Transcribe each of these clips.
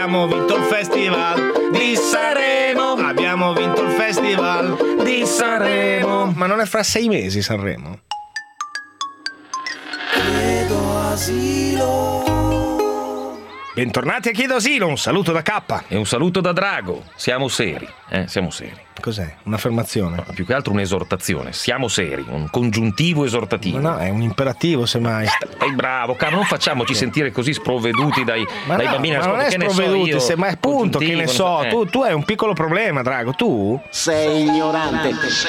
abbiamo vinto il festival di Sanremo. Abbiamo vinto il festival di Sanremo. Ma non è fra 6 mesi Sanremo? Chiedo asilo. Bentornati a Chiedo Asilo, un saluto da K. E un saluto da Drago. Siamo seri, siamo seri. Cos'è? Un'affermazione? No, più che altro un'esortazione. Siamo seri, un congiuntivo esortativo. Ma no, è un imperativo semmai. Bravo, caro, non facciamoci sentire così sprovveduti dai bambini. Ma non è sprovveduti, semmai appunto, che ne so, tu hai un piccolo problema, Drago, tu? Sei ignorante.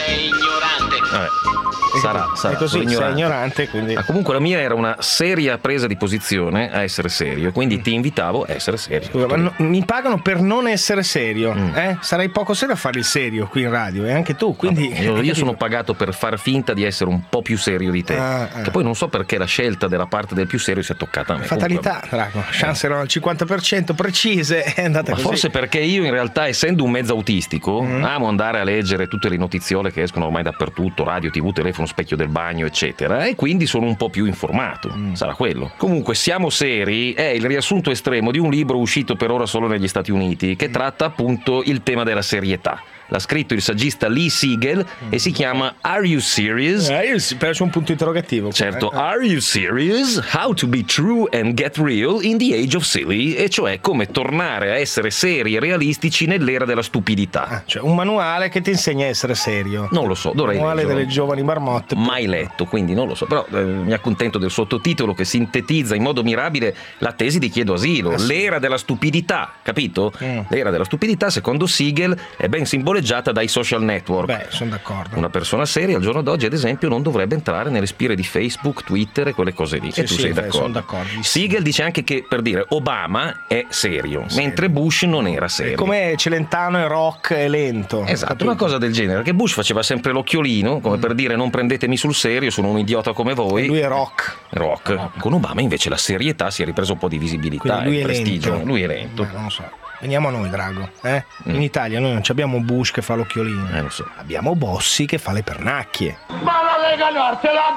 Vabbè. Sarà è così, sei ignorante, quindi. Comunque la mia era una seria presa di posizione a essere serio, quindi ti invitavo a essere serio. Scusa, ma mi pagano per non essere serio, Sarei poco serio a fare il serio qui in radio, e anche tu, quindi. Io sono pagato per far finta di essere un po' più serio di te, che poi non so perché la scelta della parte del più serio sia toccata a me. Fatalità, Drago, chance erano al 50% precise, è andata così. Forse perché io in realtà, essendo un mezzo autistico, amo andare a leggere tutte le notiziole che escono ormai dappertutto, radio, TV, telefono, specchio del bagno, eccetera, e quindi sono un po' più informato. Sarà quello. Comunque, Siamo seri è il riassunto estremo di un libro uscito per ora solo negli Stati Uniti, che tratta appunto il tema della serietà. L'ha scritto il saggista Lee Siegel e si chiama Are You Serious? Però c'è un punto interrogativo. Certo, Are You Serious? How to be true and get real in the age of silly, e cioè come tornare a essere seri e realistici nell'era della stupidità. Cioè un manuale che ti insegna a essere serio. Non lo so, dovrei manuale leggerlo. Delle giovani marmotte. Mai letto, quindi non lo so, però mi accontento del sottotitolo che sintetizza in modo mirabile la tesi di Chiedo Asilo, l'era della stupidità, capito? L'era della stupidità, secondo Siegel, è ben simboleggiata dai social network. Beh, sono d'accordo. Una persona seria al giorno d'oggi, ad esempio, non dovrebbe entrare nelle spire di Facebook, Twitter e quelle cose lì. E tu sei d'accordo? Sono d'accordo. Siegel dice anche che, per dire, Obama è serio, mentre Bush non era serio. È come Celentano è rock e lento. Esatto, una cosa del genere, che Bush faceva sempre l'occhiolino, come per dire non prendetemi sul serio, sono un idiota come voi. E lui è rock. Con Obama invece la serietà si è ripresa un po' di visibilità e prestigio. Lento. Lui è lento. Non lo so. Veniamo a noi, Drago. In Italia noi non abbiamo Bush che fa l'occhiolino. Lo so. Abbiamo Bossi che fa le pernacchie. Ma la Lega Nord te la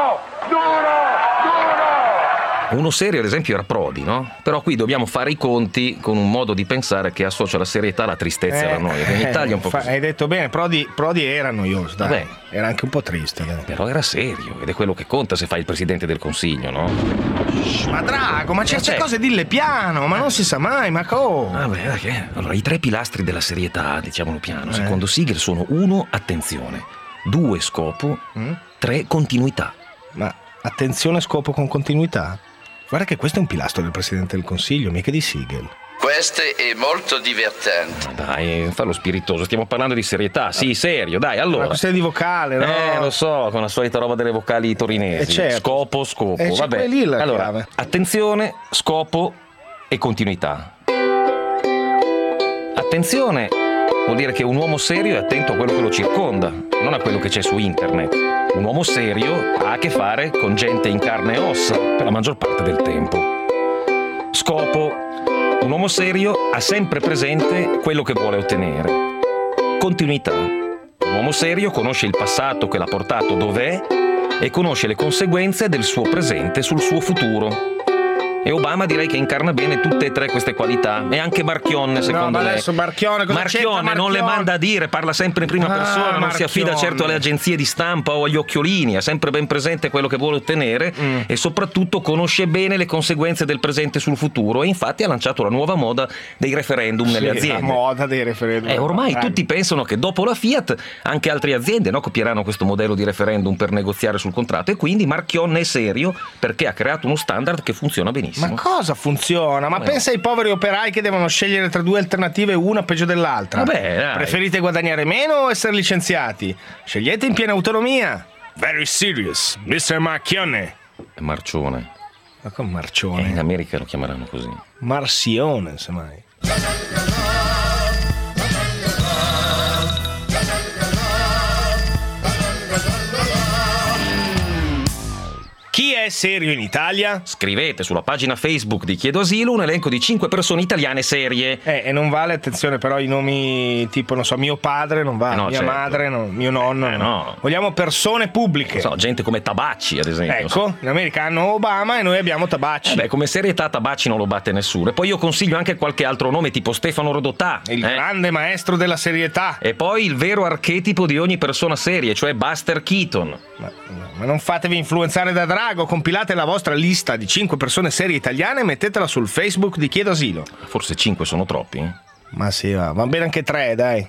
duro! Uno serio, ad esempio, era Prodi, no? Però qui dobbiamo fare i conti con un modo di pensare che associa la serietà alla tristezza e alla noia. In Italia è un po' così. Hai detto bene, Prodi era noioso, dai. Vabbè. Era anche un po' triste. Però era serio, ed è quello che conta se fai il Presidente del Consiglio, no? Ma Drago, ma certe cose dille piano, ma non si sa mai, ma Vabbè, che? Allora, i 3 pilastri della serietà, diciamolo piano, secondo Siegel sono 1, attenzione, 2, scopo, 3, continuità. Ma attenzione, scopo con continuità? Guarda che questo è un pilastro del Presidente del Consiglio, mica di Siegel. Questo è molto divertente. Dai, fallo spiritoso, stiamo parlando di serietà. Sì, serio, dai, allora. Una questione di vocale, no? Lo so, con la solita roba delle vocali torinesi. Certo. Scopo. Vabbè. Lì la allora, chiave. attenzione, scopo e continuità. Attenzione vuol dire che un uomo serio è attento a quello che lo circonda, non a quello che c'è su internet. Un uomo serio ha a che fare con gente in carne e ossa per la maggior parte del tempo. Scopo: un uomo serio ha sempre presente quello che vuole ottenere. Continuità: un uomo serio conosce il passato che l'ha portato dov'è e conosce le conseguenze del suo presente sul suo futuro. E Obama direi che incarna bene tutte e 3 queste qualità. E anche Marchionne, secondo lei. Adesso Marchionne non le manda a dire, parla sempre in prima persona, non si affida certo alle agenzie di stampa o agli occhiolini, ha sempre ben presente quello che vuole ottenere e soprattutto conosce bene le conseguenze del presente sul futuro, e infatti ha lanciato la nuova moda dei referendum nelle aziende. La moda dei referendum. Ormai tutti pensano che dopo la Fiat anche altre aziende copieranno questo modello di referendum per negoziare sul contratto, e quindi Marchionne è serio perché ha creato uno standard che funziona benissimo. Ma cosa funziona? Ma pensa ai poveri operai che devono scegliere tra 2 alternative, una peggio dell'altra. Vabbè, dai. Preferite guadagnare meno o essere licenziati? Scegliete in piena autonomia. Very serious, Mr. Marchionne. È Marcione. Ma come Marcione? In America lo chiameranno così. Marsione, semmai. Chi è è serio in Italia? Scrivete sulla pagina Facebook di Chiedo Asilo un elenco di 5 persone italiane serie. E non vale, attenzione però, i nomi tipo, non so, mio padre non va, no, mia certo. madre, no, mio nonno. no. Vogliamo persone pubbliche. Non so, gente come Tabacci, ad esempio. Ecco, in America hanno Obama e noi abbiamo Tabacci. Beh, come serietà Tabacci non lo batte nessuno. E poi io consiglio anche qualche altro nome, tipo Stefano Rodotà. Il grande maestro della serietà. E poi il vero archetipo di ogni persona seria, cioè Buster Keaton. Ma non fatevi influenzare da Drago, compilate la vostra lista di 5 persone serie italiane e mettetela sul Facebook di Chiedo Asilo. Forse 5 sono troppi, eh? Ma sì, va bene anche 3, dai.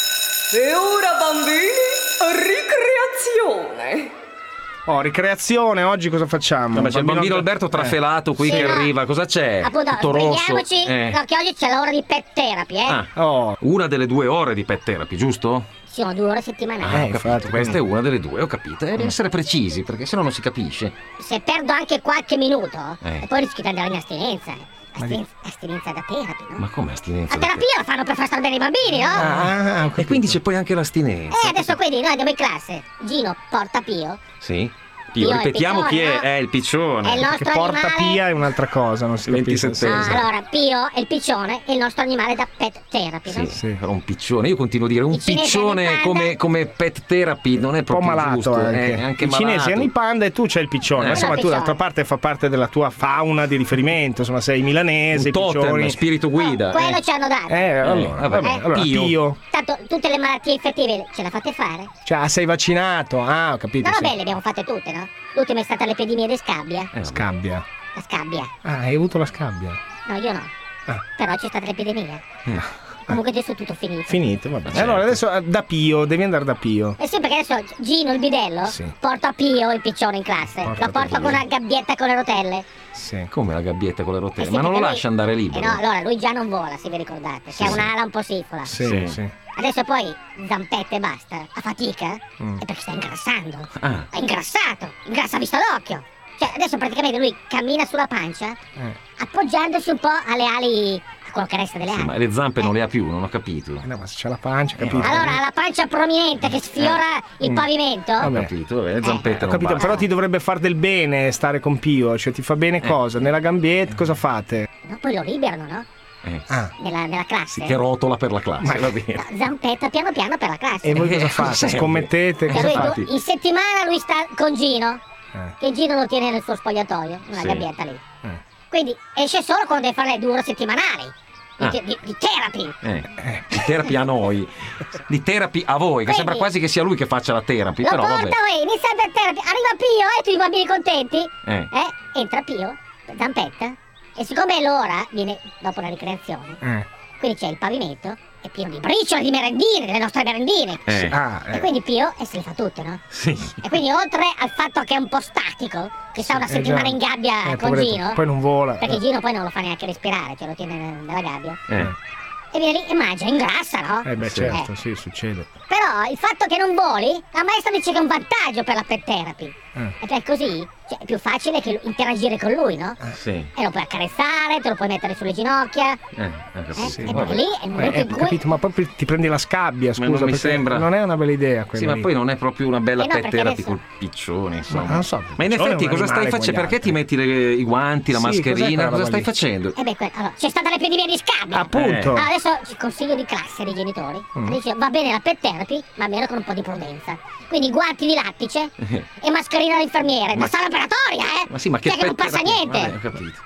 E ora, bambini, ricreazione. Oh, ricreazione, oggi cosa facciamo? Vabbè, c'è il bambino Alberto trafelato qui Sì, che no. arriva, cosa c'è? Appunto, Tutto rosso. svegliamoci, no, che oggi c'è l'ora di pet therapy, Oh, Una delle 2 ore di pet therapy, giusto? Ci sono 2 ore settimanali. Ho capito. infatti. Questa è una delle 2, ho capito. Devi essere precisi, perché sennò non si capisce. Se perdo anche qualche minuto, Eh. e poi rischio di andare in astinenza. Astinenza da therapy, no? Ma come astinenza? La terapia la fanno per far stare bene i bambini, no? E quindi c'è poi anche l'astinenza. Adesso quindi noi andiamo in classe. Gino porta Pio. Sì. Pio è il Ripetiamo chi piccione, è. no? È il piccione. È il Che nostro porta animale. Pia è un'altra cosa, non si capisce. 27. Ah, allora, Pio è il piccione e il nostro animale da pet therapy, no? Sì, però un piccione. Io continuo a dire un I cinesi piccione hanno il panda. come pet therapy non è Un po' proprio malato giusto. anche. È anche I cinesi malato. hanno i panda e tu c'hai il piccione. Ma insomma, Il tu d'altra piccione. parte fa parte della tua fauna di riferimento. Insomma, sei milanese, Un i totem, piccioni. spirito guida. Quello ci hanno dato. Allora, vabbè. allora, Pio. Pio. Tanto tutte le malattie infettive ce la fate fare? Cioè, sei vaccinato? Ah, ho capito. No, sì. vabbè, le abbiamo fatte tutte, no? L'ultima è stata l'epidemia di scabbia. Scabbia. La scabbia. Ah, hai avuto la scabbia. No, io no. Ah. Però c'è stata l'epidemia. Comunque adesso è tutto finito. Finito, vabbè. Allora adesso da Pio, devi andare da Pio. Eh sì, perché adesso Gino, il bidello, Sì. porta Pio, il piccione, in classe. Porta Lo porta Pio. con una gabbietta con le rotelle. Sì. Come la gabbietta con le rotelle? Sì, Ma non lo perché lascia lui- andare libero. No, allora lui già non vola, se vi ricordate. Che ha un'ala un po' sifola. Sì, Sì. sì. Adesso poi zampette e basta. A fatica? È perché sta ingrassando. Ah. È ingrassato. Ingrassa a vista d'occhio. Cioè, adesso praticamente lui cammina sulla pancia, appoggiandosi un po' alle ali, a quello che resta delle ali. Ma le zampe non le ha più, non ho capito. No, ma se c'è la pancia, capito? Allora ha la pancia prominente che sfiora il pavimento. Ho Vabbè. capito, vabbè, le zampette Ho non capito, bastano. però ti dovrebbe far del bene stare con Pio, cioè ti fa bene cosa? Nella gambietta cosa fate? No, poi lo liberano, no? Ah, Nella classe. Sì, che rotola per la classe, va bene. No, zampetta piano piano per la classe. e voi cosa fate? serve? Scommettete? Cioè, Cosa lui fate? in settimana lui sta con Gino, che Gino lo tiene nel suo spogliatoio, una Sì. gabbietta lì. Quindi esce solo quando deve fare le 2 ore settimanali Ah. di therapy. Di therapy a noi, di therapy a voi, che Quindi- sembra quasi che sia lui che faccia la therapy, Lo però porta, vabbè. inizia per therapy, arriva Pio e tutti i bambini contenti. Eh. Entra Pio, zampetta, e siccome è l'ora, viene dopo la ricreazione, quindi c'è il pavimento, è pieno di briciole, di merendine, delle nostre merendine. Ah, E quindi Pio se le fa tutte, no? Sì. E quindi oltre al fatto che è un po' statico, che sta una già. settimana in gabbia con poveretto, Gino, poi non vola. perché Gino poi non lo fa neanche respirare, ce lo tiene nella gabbia, Eh. e viene lì e mangia, ingrassa, no? Eh beh, Sì. certo, sì, succede. Però il fatto che non voli, la maestra dice che è un vantaggio per la pet therapy. E per così cioè, è più facile che interagire con lui, no? Sì. E lo puoi accarezzare, te lo puoi mettere sulle ginocchia. Ho capito. E Vabbè. poi lì è il momento in Ho cui... capito, ma proprio ti prendi la scabbia, scusa, non mi perché sembra. non è una bella idea Sì, quella ma lì. poi non è proprio una bella Eh no, pet perché therapy adesso- col piccione, insomma. Ma non so, Ma in il piccione effetti è un cosa stai animale facendo? come Perché gli ti metti i guanti, la Sì, cos'è mascherina? quella Cosa roba stai lì? facendo? Allora, c'è stata l'epidemia di scabbia. Appunto. Allora, adesso il consiglio di classe dei genitori dice va bene la pet therapy, ma almeno con un po' di prudenza. Quindi guanti di lattice e mascherina all'infermiere. Da sala operatoria, Ma sì, ma che Cioè che non pet passa therapy? niente. Vabbè, ho capito.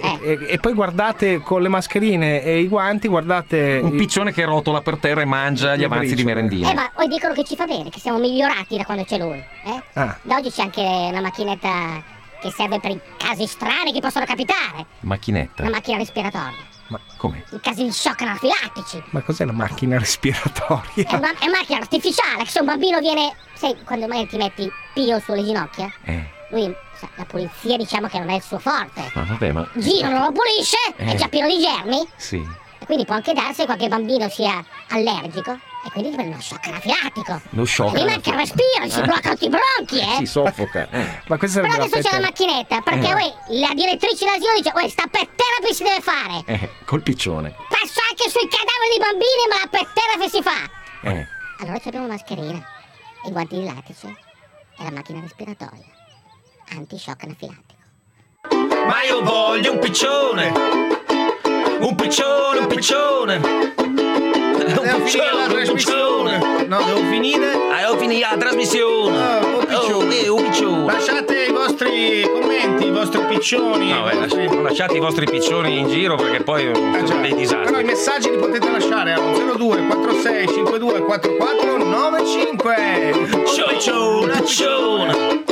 E poi guardate con le mascherine e i guanti, guardate Un piccione che rotola per terra e mangia gli Le avanzi di briciole. merendine. Ma poi dicono che ci fa bene, che siamo migliorati da quando c'è lui. Ah. Da oggi c'è anche una macchinetta che serve per i casi strani che possono capitare. Macchinetta. Una macchina respiratoria. Come? In casi di shock anafilattici. Ma cos'è la macchina respiratoria? È una macchina artificiale che se un bambino viene. Sai, quando magari ti metti Pio sulle ginocchia, lui sa, la pulizia diciamo che non è il suo forte. Ma vabbè, ma... Gino non lo pulisce, è già pieno di germi. Sì. E quindi può anche darsi che qualche bambino sia allergico e quindi ti prende uno shock anafilatico. Lo shock. E lì manca il respiro, si bloccano tutti i bronchi, Si soffoca. Ma questa Però sarebbe adesso c'è la pet- macchinetta, perché la direttrice dell'asilo dice, sta pet therapy si deve fare. Col piccione. Passa anche sui cadaveri di bambini, ma la pet therapy si fa. Allora abbiamo mascherina, i guanti di lattice e la macchina respiratoria. antishock anafilattico. Ma io voglio un piccione. Un piccione, un piccione. Devo finire la trasmissione. No, devo finire. Devo finire la trasmissione. Un piccione. Lasciate i vostri commenti, i vostri piccioni. No, non lasciate i vostri piccioni in giro perché poi sono dei disastri. Però i messaggi li potete lasciare allo 02 46 52 44 95. Piccione.